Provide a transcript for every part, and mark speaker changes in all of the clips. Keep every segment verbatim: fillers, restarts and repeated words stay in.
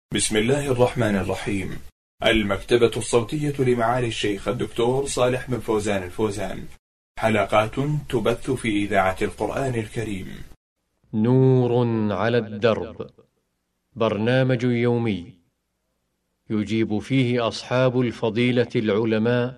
Speaker 1: بسم الله الرحمن الرحيم. المكتبة الصوتية لمعالي الشيخ الدكتور صالح بن فوزان الفوزان، حلقات تبث في إذاعة القرآن الكريم.
Speaker 2: نور على الدرب، برنامج يومي يجيب فيه أصحاب الفضيلة العلماء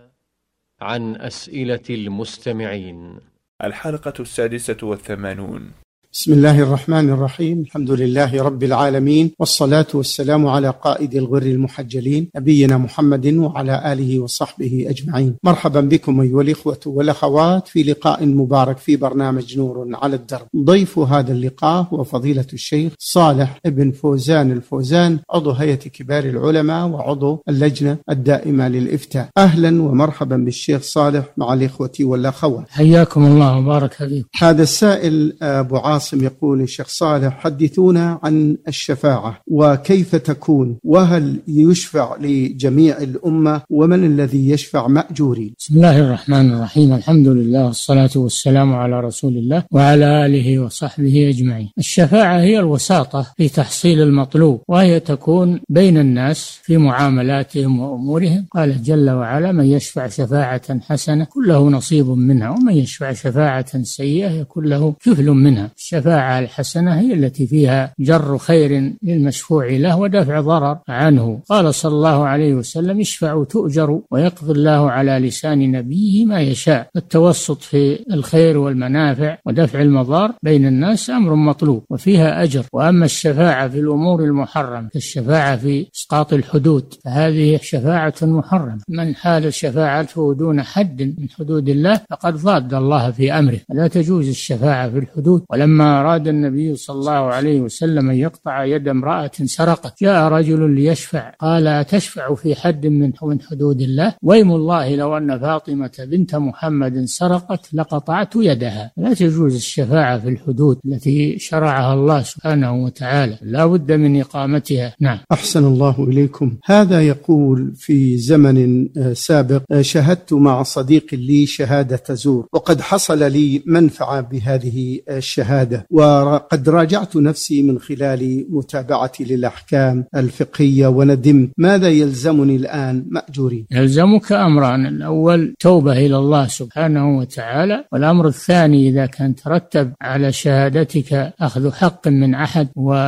Speaker 2: عن أسئلة المستمعين.
Speaker 1: الحلقة السادسة والثمانون.
Speaker 3: بسم الله الرحمن الرحيم. الحمد لله رب العالمين، والصلاة والسلام على قائد الغر المحجلين نبينا محمد وعلى آله وصحبه أجمعين. مرحبا بكم أيها الإخوة والأخوات في لقاء مبارك في برنامج نور على الدرب. ضيف هذا اللقاء هو فضيلة الشيخ صالح بن فوزان الفوزان، عضو هيئة كبار العلماء وعضو اللجنة الدائمة للإفتاء. أهلا ومرحبا بالشيخ صالح مع الإخوة والأخوات.
Speaker 4: حياكم الله وبارك فيكم.
Speaker 3: هذا السائل أبو عاصم يقول: الشيخ صالح، حدثونا عن الشفاعة وكيف تكون، وهل يشفع لجميع الأمة، ومن الذي يشفع مأجورين؟
Speaker 4: بسم الله الرحمن الرحيم. الحمد لله والصلاة والسلام على رسول الله وعلى آله وصحبه أجمعين. الشفاعة هي الوساطة في تحصيل المطلوب، وهي تكون بين الناس في معاملاتهم وأمورهم. قال جل وعلا: من يشفع شفاعة حسنة يكن له نصيب منها، ومن يشفع شفاعة سيئة يكن له كفل منها. الشفاعة الحسنة هي التي فيها جر خير للمشفوع له ودفع ضرر عنه. قال صلى الله عليه وسلم: اشفعوا تؤجروا ويقضي الله على لسان نبيه ما يشاء. التوسط في الخير والمنافع ودفع المضار بين الناس أمر مطلوب وفيها أجر. وأما الشفاعة في الأمور المحرمة كالشفاعة في إسقاط الحدود فهذه شفاعة محرمة. من حال الشفاعة دون حد من حدود الله فقد ضاد الله في أمره، لا تجوز الشفاعة في الحدود. ولما أراد النبي صلى الله عليه وسلم أن يقطع يد امرأة سرقت، جاء رجل ليشفع قال: أتشفع في حد من حدود الله؟ ويم الله لو أن فاطمة بنت محمد سرقت لقطعت يدها. لا تجوز الشفاعة في الحدود التي شرعها الله سبحانه وتعالى، لا بد من إقامتها. نعم.
Speaker 3: أحسن الله إليكم. هذا يقول: في زمن سابق شهدت مع صديق لي شهادة زور، وقد حصل لي منفعة بهذه الشهادة، وقد راجعت نفسي من خلال متابعتي للأحكام الفقهية وندمت. ماذا يلزمني الآن مأجورين؟
Speaker 4: يلزمك أمران: الأول توبة إلى الله سبحانه وتعالى، والأمر الثاني إذا كان ترتب على شهادتك أخذ حق من أحد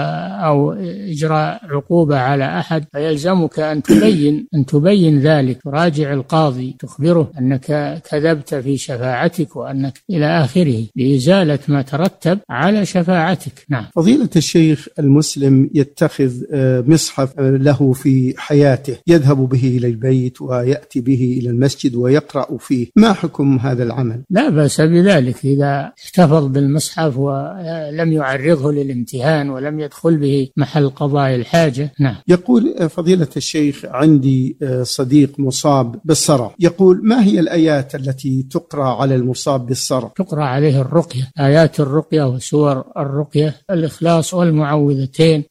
Speaker 4: أو إجراء عقوبة على أحد فيلزمك أن تبين أن تبين ذلك، تراجع القاضي تخبره أنك كذبت في شفاعتك وأنك إلى آخره، لإزالة ما ترتب على شفاعتك. نعم.
Speaker 3: فضيلة الشيخ، المسلم يتخذ مصحف له في حياته يذهب به إلى البيت ويأتي به إلى المسجد ويقرأ فيه، ما حكم هذا العمل؟
Speaker 4: لا بأس بذلك إذا احتفظ بالمصحف ولم يعرضه للامتهان ولم يدخل به محل قضاء الحاجة. نعم.
Speaker 3: يقول فضيلة الشيخ: عندي صديق مصاب بالصرع، يقول: ما هي الآيات التي تقرأ على المصاب بالصرع؟
Speaker 4: تقرأ عليه الرقية، آيات الرقية وسور الرقية، الإخلاص والمعوذتين،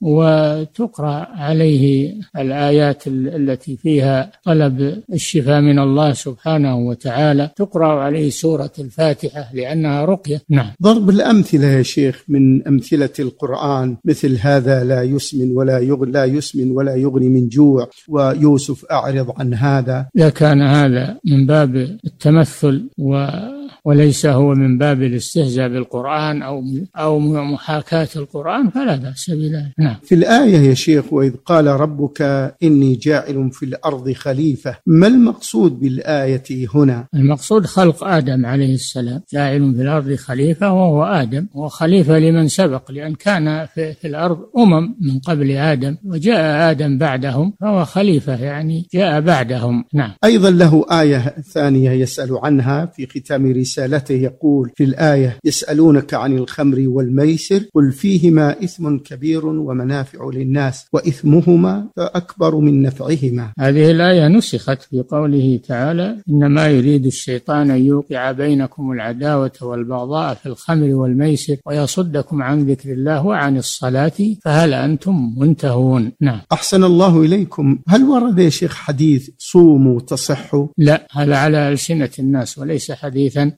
Speaker 4: وتقرأ عليه الآيات التي فيها طلب الشفاء من الله سبحانه وتعالى، تقرأ عليه سورة الفاتحة لأنها رقية. نعم.
Speaker 3: ضرب الأمثلة يا شيخ من أمثلة القرآن مثل هذا لا يسمن ولا يغني لا يسمن ولا يغني من جوع، ويوسف أعرض عن هذا.
Speaker 4: إذا كان هذا من باب التمثل و وليس هو من باب الاستهزاء بالقرآن أو أو محاكاة القرآن فلا بأس بذلك. نعم.
Speaker 3: في الآية يا شيخ: وإذ قال ربك إني جاعل في الأرض خليفة، ما المقصود بالآية هنا؟
Speaker 4: المقصود خلق آدم عليه السلام، جاعل في الأرض خليفة، وهو آدم، وخليفة لمن سبق، لأن كان في, في الأرض أمم من قبل آدم وجاء آدم بعدهم فهو خليفة، يعني جاء بعدهم. نعم.
Speaker 3: أيضا له آية ثانية يسأل عنها في ختام رسالته، يقول في الآية: يسألونك عن الخمر والميسر قل فيهما إثم كبير ومنافع للناس وإثمهما أكبر من نفعهما.
Speaker 4: هذه الآية نسخت في قوله تعالى: إنما يريد الشيطان أن يوقع بينكم العداوة والبغضاء في الخمر والميسر ويصدكم عن ذكر الله وعن الصلاة فهل أنتم منتهون. نعم.
Speaker 3: أحسن الله إليكم. هل ورد يا شيخ حديث صوموا تصحوا؟
Speaker 4: لا، هذا على ألسنة الناس وليس حديثا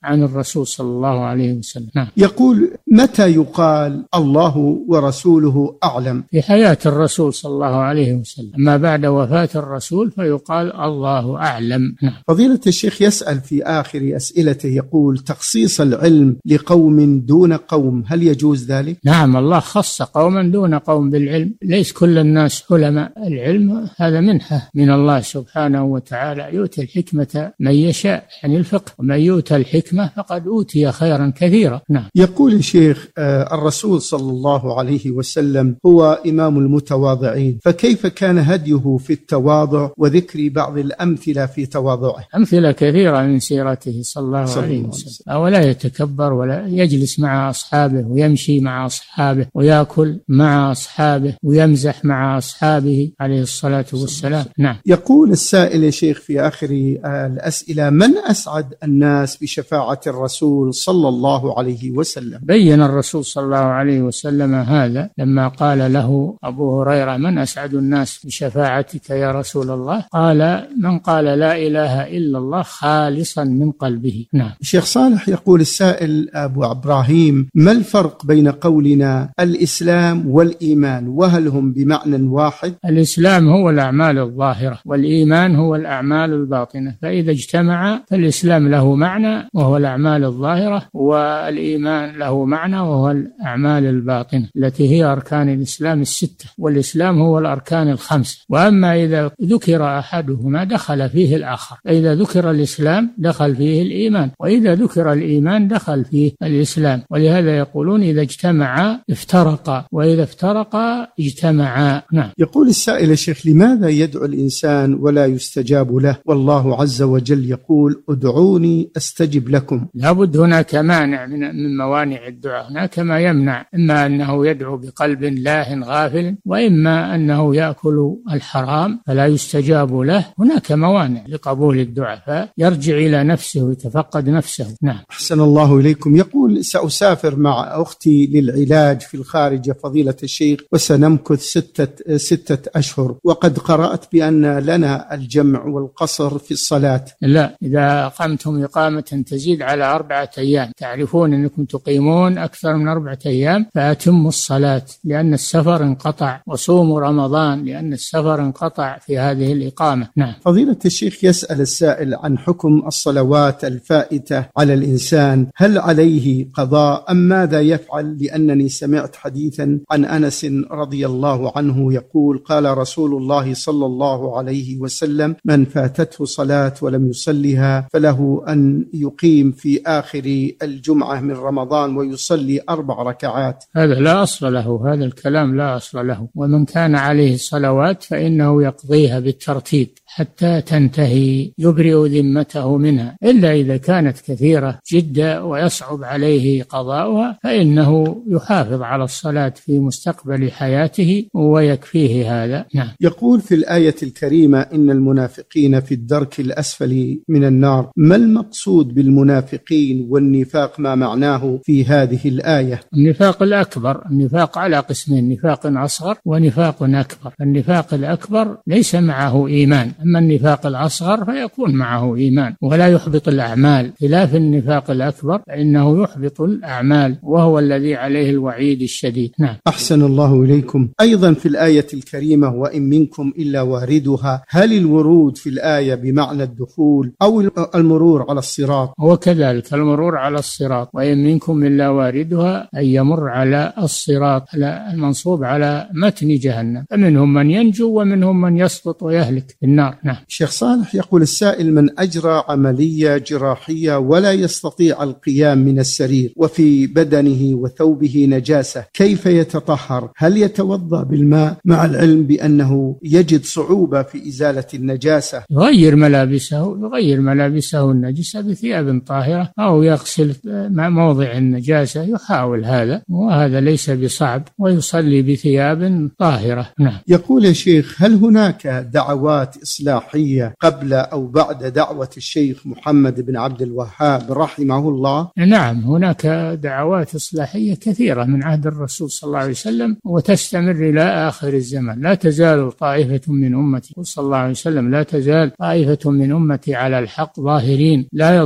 Speaker 4: عن الرسول صلى الله عليه وسلم. نعم.
Speaker 3: يقول: متى يقال الله ورسوله أعلم؟
Speaker 4: في حياة الرسول صلى الله عليه وسلم، أما بعد وفاة الرسول فيقال الله أعلم. نعم.
Speaker 3: فضيلة الشيخ يسأل في آخر أسئلته يقول: تخصيص العلم لقوم دون قوم، هل يجوز ذلك؟
Speaker 4: نعم، الله خص قوما دون قوم بالعلم، ليس كل الناس علماء. العلم هذا منحة من الله سبحانه وتعالى، يؤتي الحكمة من يشاء، يعني الفقه، ومن يؤتى الحكمة فقد أوتي خيرا كثيرا. نعم.
Speaker 3: يقول الشيخ: آه الرسول صلى الله عليه وسلم هو إمام المتواضعين، فكيف كان هديه في التواضع وذكر بعض الأمثلة في تواضعه؟
Speaker 4: أمثلة كثيرة من سيرته صلى الله صلى عليه وسلم، ولا يتكبر ولا يجلس مع أصحابه ويمشي مع أصحابه ويأكل مع أصحابه ويمزح مع أصحابه عليه الصلاة والسلام. نعم.
Speaker 3: يقول السائل يا شيخ في آخر الأسئلة: من أسعد الناس بشفاعة الرسول صلى الله عليه وسلم؟
Speaker 4: بين الرسول صلى الله عليه وسلم هذا لما قال له أبو هريرة: من أسعد الناس بشفاعتك يا رسول الله؟ قال: من قال لا إله إلا الله خالصا من قلبه. نعم.
Speaker 3: الشيخ صالح يقول السائل أبو إبراهيم: ما الفرق بين قولنا الإسلام والإيمان، وهل هم بمعنى واحد؟
Speaker 4: الإسلام هو الأعمال الظاهرة، والإيمان هو الأعمال الباطنة، فإذا اجتمع فالإسلام له معنى وهو الأعمال الظاهرة، والإيمان له معنى وهو الأعمال الباطنة التي هي أركان الإسلام الستة، والإسلام هو الأركان الخمسة. وأما إذا ذكر أحدهما دخل فيه الآخر، إذا ذكر الإسلام دخل فيه الإيمان، وإذا ذكر الإيمان دخل فيه الإسلام. ولهذا يقولون: إذا اجتمعا افترقا، وإذا افترقا اجتمعا. نعم.
Speaker 3: يقول السائل يا شيخ: لماذا يدعو الإنسان ولا يستجاب له، والله عز وجل يقول: ادعوني أستجب لكم؟
Speaker 4: لابد هناك مانع من موانع الدعاء، هناك ما يمنع، إما أنه يدعو بقلب لاه غافل، وإما أنه يأكل الحرام فلا يستجاب له. هناك موانع لقبول الدعاء، فيرجع إلى نفسه ويتفقد نفسه. نعم.
Speaker 3: أحسن الله إليكم. يقول: سأسافر مع أختي للعلاج في الخارج فضيلة الشيخ، وسنمكث ستة, ستة أشهر، وقد قرأت بأن لنا الجمع والقصر في الصلاة.
Speaker 4: لا، إذا أقمتم إقامة تزيد على أربعة أيام، تعرفون أنكم تقيمون أكثر من أربعة أيام، فأتموا الصلاة لأن السفر انقطع، وصوموا رمضان لأن السفر انقطع في هذه الإقامة. نعم.
Speaker 3: فضيلة الشيخ يسأل السائل عن حكم الصلوات الفائتة على الإنسان، هل عليه قضاء أم ماذا يفعل؟ لأنني سمعت حديثا عن أنس رضي الله عنه يقول: قال رسول الله صلى الله عليه وسلم: من فاتته صلاة ولم يصلها فله أن يقيم في آخر الجمعة من رمضان ويصلي أربع ركعات.
Speaker 4: هذا لا أصل له، هذا الكلام لا أصل له. ومن كان عليه صلوات فإنه يقضيها بالترتيب حتى تنتهي، يبرئ ذمته منها، إلا إذا كانت كثيرة جدا ويصعب عليه قضاؤها فإنه يحافظ على الصلاة في مستقبل حياته ويكفيه هذا. نعم.
Speaker 3: يقول في الآية الكريمة: إن المنافقين في الدرك الأسفل من النار، ما المقصود بالمنافقين والنفاق، ما معناه في هذه الآية؟
Speaker 4: النفاق الأكبر، النفاق على قسمين: نفاق أصغر ونفاق أكبر. النفاق الأكبر ليس معه إيمان، أما النفاق الأصغر فيكون معه إيمان ولا يحبط الأعمال، خلاف النفاق الأكبر فإنه يحبط الأعمال، وهو الذي عليه الوعيد الشديد. نعم.
Speaker 3: أحسن الله إليكم. أيضا في الآية الكريمة: وإن منكم إلا واردها، هل الورود في الآية بمعنى الدخول أو المرور على الصراط؟
Speaker 4: هو كذلك، المرور على الصراط. وإن منكم إلا واردها أي يمر على الصراط، على المنصوب على متن جهنم، فمنهم من ينجو ومنهم من يسقط ويهلك في النار. نعم.
Speaker 3: شيخ صالح يقول السائل: من أجرى عملية جراحية ولا يستطيع القيام من السرير، وفي بدنه وثوبه نجاسة، كيف يتطهر؟ هل يتوضأ بالماء مع العلم بأنه يجد صعوبة في إزالة النجاسة؟
Speaker 4: يغير ملابسه يغير ملابسه النجسة بثياب طاهرة، أو يغسل موضع النجاسة، يحاول هذا، وهذا ليس بصعب، ويصلي بثياب طاهرة. نعم.
Speaker 3: يقول يا شيخ: هل هناك دعوات إصلاحية قبل أو بعد دعوة الشيخ محمد بن عبد الوهاب رحمه الله؟
Speaker 4: نعم، هناك دعوات إصلاحية كثيرة من عهد الرسول صلى الله عليه وسلم وتستمر إلى آخر الزمن. لا تزال طائفة من أمتي صلى الله عليه وسلم لا تزال طائفة من أمتي على الحق ظاهرين لا يضرهم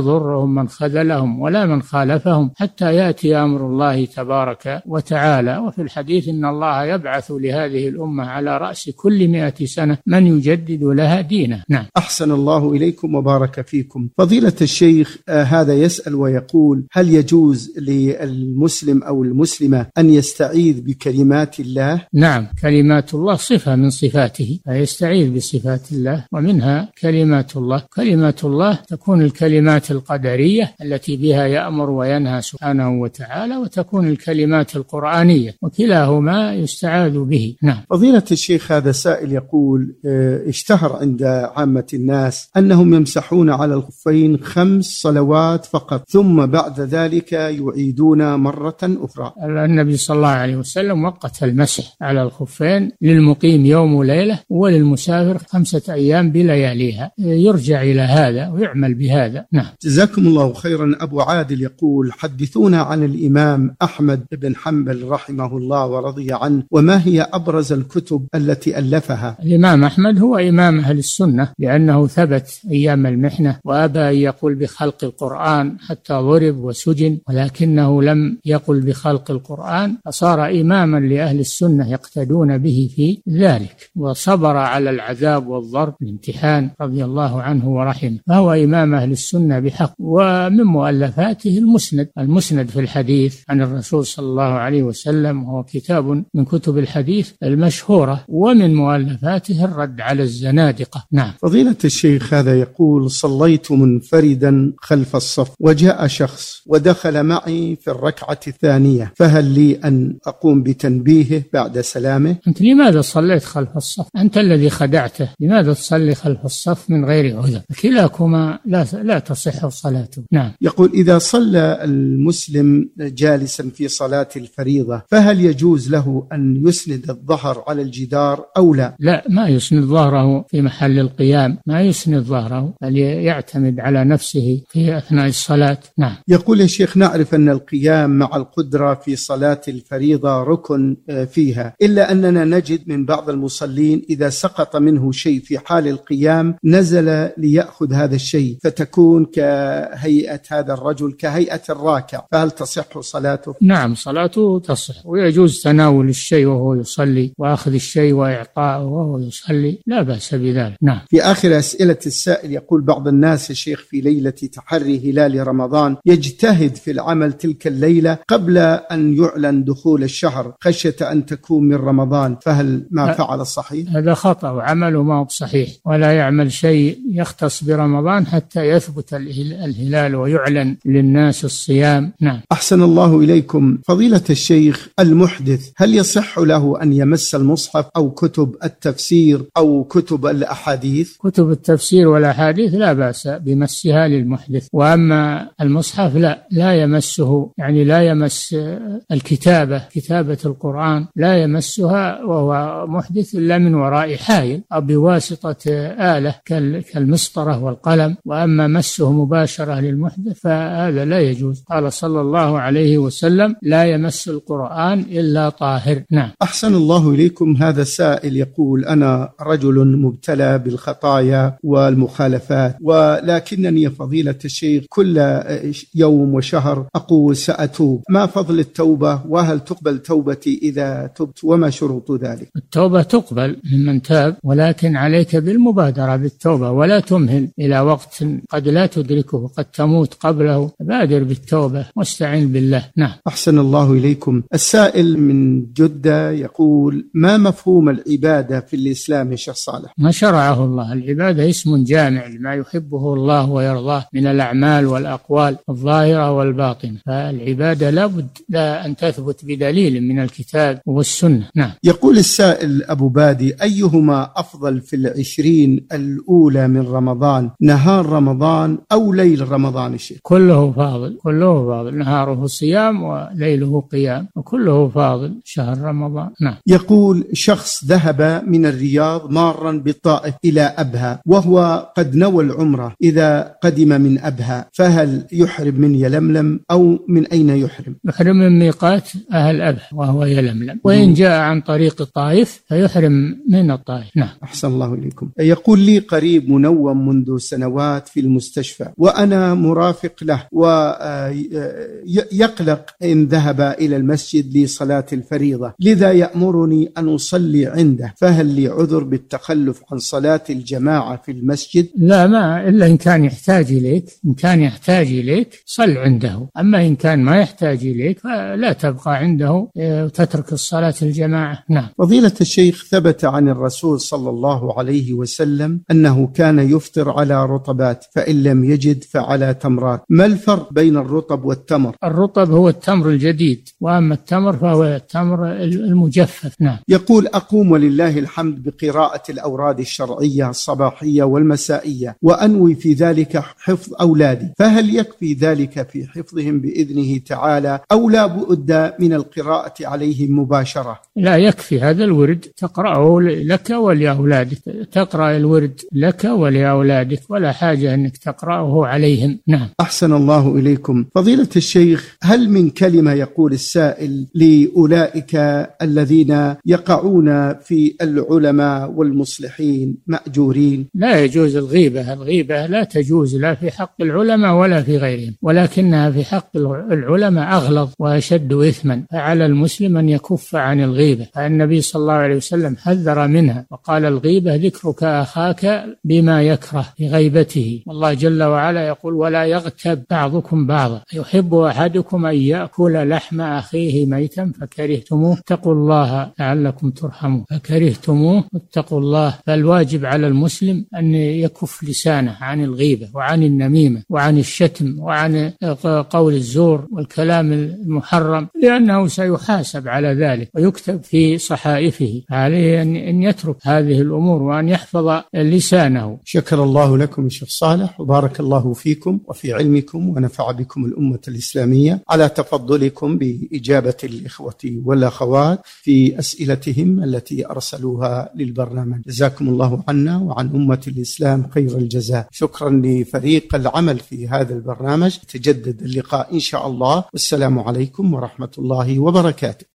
Speaker 4: منهم من خذلهم ولا من خالفهم حتى يأتي أمر الله تبارك وتعالى. وفي الحديث إن الله يبعث لهذه الأمة على رأس كل مئة سنة من يجدد لها دينه. نعم.
Speaker 3: أحسن الله إليكم وبارك فيكم. فضيلة الشيخ، آه هذا يسأل ويقول: هل يجوز للمسلم أو المسلمة أن يستعيذ بكلمات الله؟
Speaker 4: نعم، كلمات الله صفة من صفاته، فيستعيذ بصفات الله، ومنها كلمات الله. كلمات الله تكون الكلمات القدرية التي بها يأمر وينهى سبحانه وتعالى، وتكون الكلمات القرآنية، وكلاهما يستعاذ به. نعم.
Speaker 3: فضيلة الشيخ، هذا سائل يقول: اشتهر عند عامة الناس أنهم يمسحون على الخفين خمس صلوات فقط، ثم بعد ذلك يعيدون مرة أخرى.
Speaker 4: النبي صلى الله عليه وسلم وقت المسح على الخفين للمقيم يوم وليلة، وللمسافر خمسة أيام بلياليها. يرجع إلى هذا ويعمل بهذا. نعم.
Speaker 3: جزاكم الله خيرا. أبو عادل يقول: حدثونا عن الإمام أحمد بن حنبل رحمه الله ورضي عنه، وما هي أبرز الكتب التي ألفها؟
Speaker 4: الإمام أحمد هو إمام أهل السنة، لأنه ثبت أيام المحنة وأبى أن يقول بخلق القرآن حتى ضرب وسجن، ولكنه لم يقل بخلق القرآن، فصار إماما لأهل السنة يقتدون به في ذلك، وصبر على العذاب والضرب الامتحان رضي الله عنه ورحمه، فهو إمام أهل السنة بحق. ومن مؤلفاته المسند المسند في الحديث عن الرسول صلى الله عليه وسلم، وهو كتاب من كتب الحديث المشهورة. ومن مؤلفاته الرد على الزنادقة. نعم.
Speaker 3: فضيلة الشيخ، هذا يقول: صليت منفردا خلف الصف، وجاء شخص ودخل معي في الركعة الثانية، فهل لي أن أقوم بتنبيهه بعد سلامه؟
Speaker 4: أنت لماذا صليت خلف الصف؟ أنت الذي خدعته. لماذا تصلي خلف الصف من غير عذر؟ كلاكما لا, لا تصح صلاته. نعم.
Speaker 3: يقول: إذا صلى المسلم جالسا في صلاة الفريضة، فهل يجوز له أن يسند الظهر على الجدار أو لا؟
Speaker 4: لا، ما يسند ظهره في محل القيام، ما يسند ظهره، بل يعتمد على نفسه في أثناء الصلاة. نعم.
Speaker 3: يقول: يا شيخ، نعرف أن القيام مع القدرة في صلاة الفريضة ركن فيها، إلا أننا نجد من بعض المصلين إذا سقط منه شيء في حال القيام نزل ليأخذ هذا الشيء، فتكون كهيئة هذا الرجل كهيئة الراكع، فهل تصح صلاته؟
Speaker 4: نعم، صلاته تصح، ويجوز تناول الشيء وهو يصلي، وأخذ الشيء وإعطاءه وهو يصلي، لا بأس بذلك. نعم.
Speaker 3: في آخر أسئلة السائل يقول: بعض الناس يا شيخ في ليلة تحري هلال رمضان يجتهد في العمل تلك الليلة قبل أن يعلن دخول الشهر خشية أن تكون من رمضان، فهل ما فعل صحيح؟
Speaker 4: هذا خطأ، وعمله ما هو صحيح، ولا يعمل شيء يختص برمضان حتى يثبت الهلال ويعلن للناس الصيام. نعم.
Speaker 3: أحسن الله إليكم. فضيلة الشيخ، المحدث هل يصح له أن يمس المصحف أو كتب التفسير أو كتب الأحاديث؟
Speaker 4: كتب التفسير والأحاديث لا بأس بمسها للمحدث، وأما المصحف لا لا يمسه، يعني لا يمس الكتابة، كتابة القرآن لا يمسها وهو محدث إلا من وراء حائل أو بواسطة آلة كالمسطرة والقلم. وأما مسه مباشرة للمحدث فهذا لا يجوز. قال صلى الله عليه وسلم: لا يمس القرآن إلا طاهر. نعم.
Speaker 3: أحسن الله إليكم. هذا سائل يقول: أنا رجل مبتلى بالخطايا والمخالفات، ولكنني فضيلة الشيخ كل يوم وشهر أقول سأتوب، ما فضل التوبة؟ وهل تقبل توبتي إذا تبت؟ وما شروط ذلك؟
Speaker 4: التوبة تقبل ممن تاب، ولكن عليك بالمبادرة بالتوبة، ولا تمهل إلى وقت قد لا تدركه، قد تموت قبله. بادر بالتوبة واستعين بالله. نعم.
Speaker 3: أحسن الله إليكم. السائل من جدة يقول: ما مفهوم العبادة في الإسلام يا شيخ صالح؟
Speaker 4: ما شرعه الله. العبادة اسم جامع لما يحبه الله ويرضاه من الأعمال والأقوال الظاهرة والباطنة، فالعبادة لابد لا أن تثبت بدليل من الكتاب والسنة. نعم.
Speaker 3: يقول السائل أبو بادي: أيهما أفضل في العشرين الأولى من رمضان، نهار رمضان أو ليل رمضان الشيخ؟
Speaker 4: كله فاضل، كله فاضل، نهاره صيام وليله قيام، وكله فاضل شهر رمضان. نعم.
Speaker 3: يقول: شخص ذهب من الرياض مارا بالطائف إلى أبها وهو قد نوى العمرة، إذا قدم من أبها فهل يحرم من يلملم أو من أين يحرم؟
Speaker 4: يحرم من ميقات أهل أبها وهو يلملم، وإن جاء عن طريق الطائف فيحرم من الطائف. نعم.
Speaker 3: أحسن الله إليكم. يقول: لي قريب منوم منذ سنوات في المستشفى، وأنا وأنا مرافق له ويقلق إن ذهب إلى المسجد لصلاة الفريضة، لذا يأمرني أن أصلي عنده، فهل لي عذر بالتخلف عن صلاة الجماعة في المسجد؟
Speaker 4: لا، ما إلا إن كان يحتاج إليك. إن كان يحتاج إليك صل عنده، أما إن كان ما يحتاج إليك فلا تبقى عنده وتترك الصلاة الجماعة. نعم.
Speaker 3: فضيلة الشيخ، ثبت عن الرسول صلى الله عليه وسلم أنه كان يفطر على رطبات، فإن لم يجد فعلى تمرات. ما الفرق بين الرطب والتمر؟
Speaker 4: الرطب هو التمر الجديد، وأما التمر فهو التمر المجفف. نعم.
Speaker 3: يقول: أقوم ولله الحمد بقراءة الأوراد الشرعية الصباحية والمسائية، وأنوي في ذلك حفظ أولادي، فهل يكفي ذلك في حفظهم بإذنه تعالى، أو لا بد من القراءة عليهم مباشرة؟
Speaker 4: لا، يكفي هذا الورد تقرأه لك ولأولادك، تقرأ الورد لك ولأولادك، ولا حاجة أنك تقرأه عليهم. نعم.
Speaker 3: أحسن الله إليكم. فضيلة الشيخ، هل من كلمة يقول السائل لأولئك الذين يقعون في العلماء والمصلحين مأجورين؟
Speaker 4: لا يجوز الغيبة. الغيبة لا تجوز لا في حق العلماء ولا في غيرهم، ولكنها في حق العلماء أغلظ وأشد إثما، فعلى المسلم أن يكف عن الغيبة. النبي صلى الله عليه وسلم حذر منها وقال: الغيبة ذكرك أخاك بما يكره في غيبته. والله جل وعلا يقول: ولا يغتب بعضكم بعضا، يحب أحدكم أن يأكل لحم أخيه ميتا فكرهتموه، اتقوا الله لعلكم ترحمون، فكرهتموه اتقوا الله. فالواجب على المسلم أن يكف لسانه عن الغيبة وعن النميمة وعن الشتم وعن قول الزور والكلام المحرم، لأنه سيحاسب على ذلك ويكتب في صحائفه. عليه أن يترك هذه الأمور وأن يحفظ لسانه.
Speaker 3: شكر الله لكم شيخ صالح، وبارك الله فيكم وفي علمكم، ونفع بكم الأمة الإسلامية على تفضلكم بإجابة الإخوة والأخوات في أسئلتهم التي أرسلوها للبرنامج. جزاكم الله عنا وعن أمة الإسلام خير الجزاء. شكرا لفريق العمل في هذا البرنامج. تجدد اللقاء إن شاء الله، والسلام عليكم ورحمة الله وبركاته.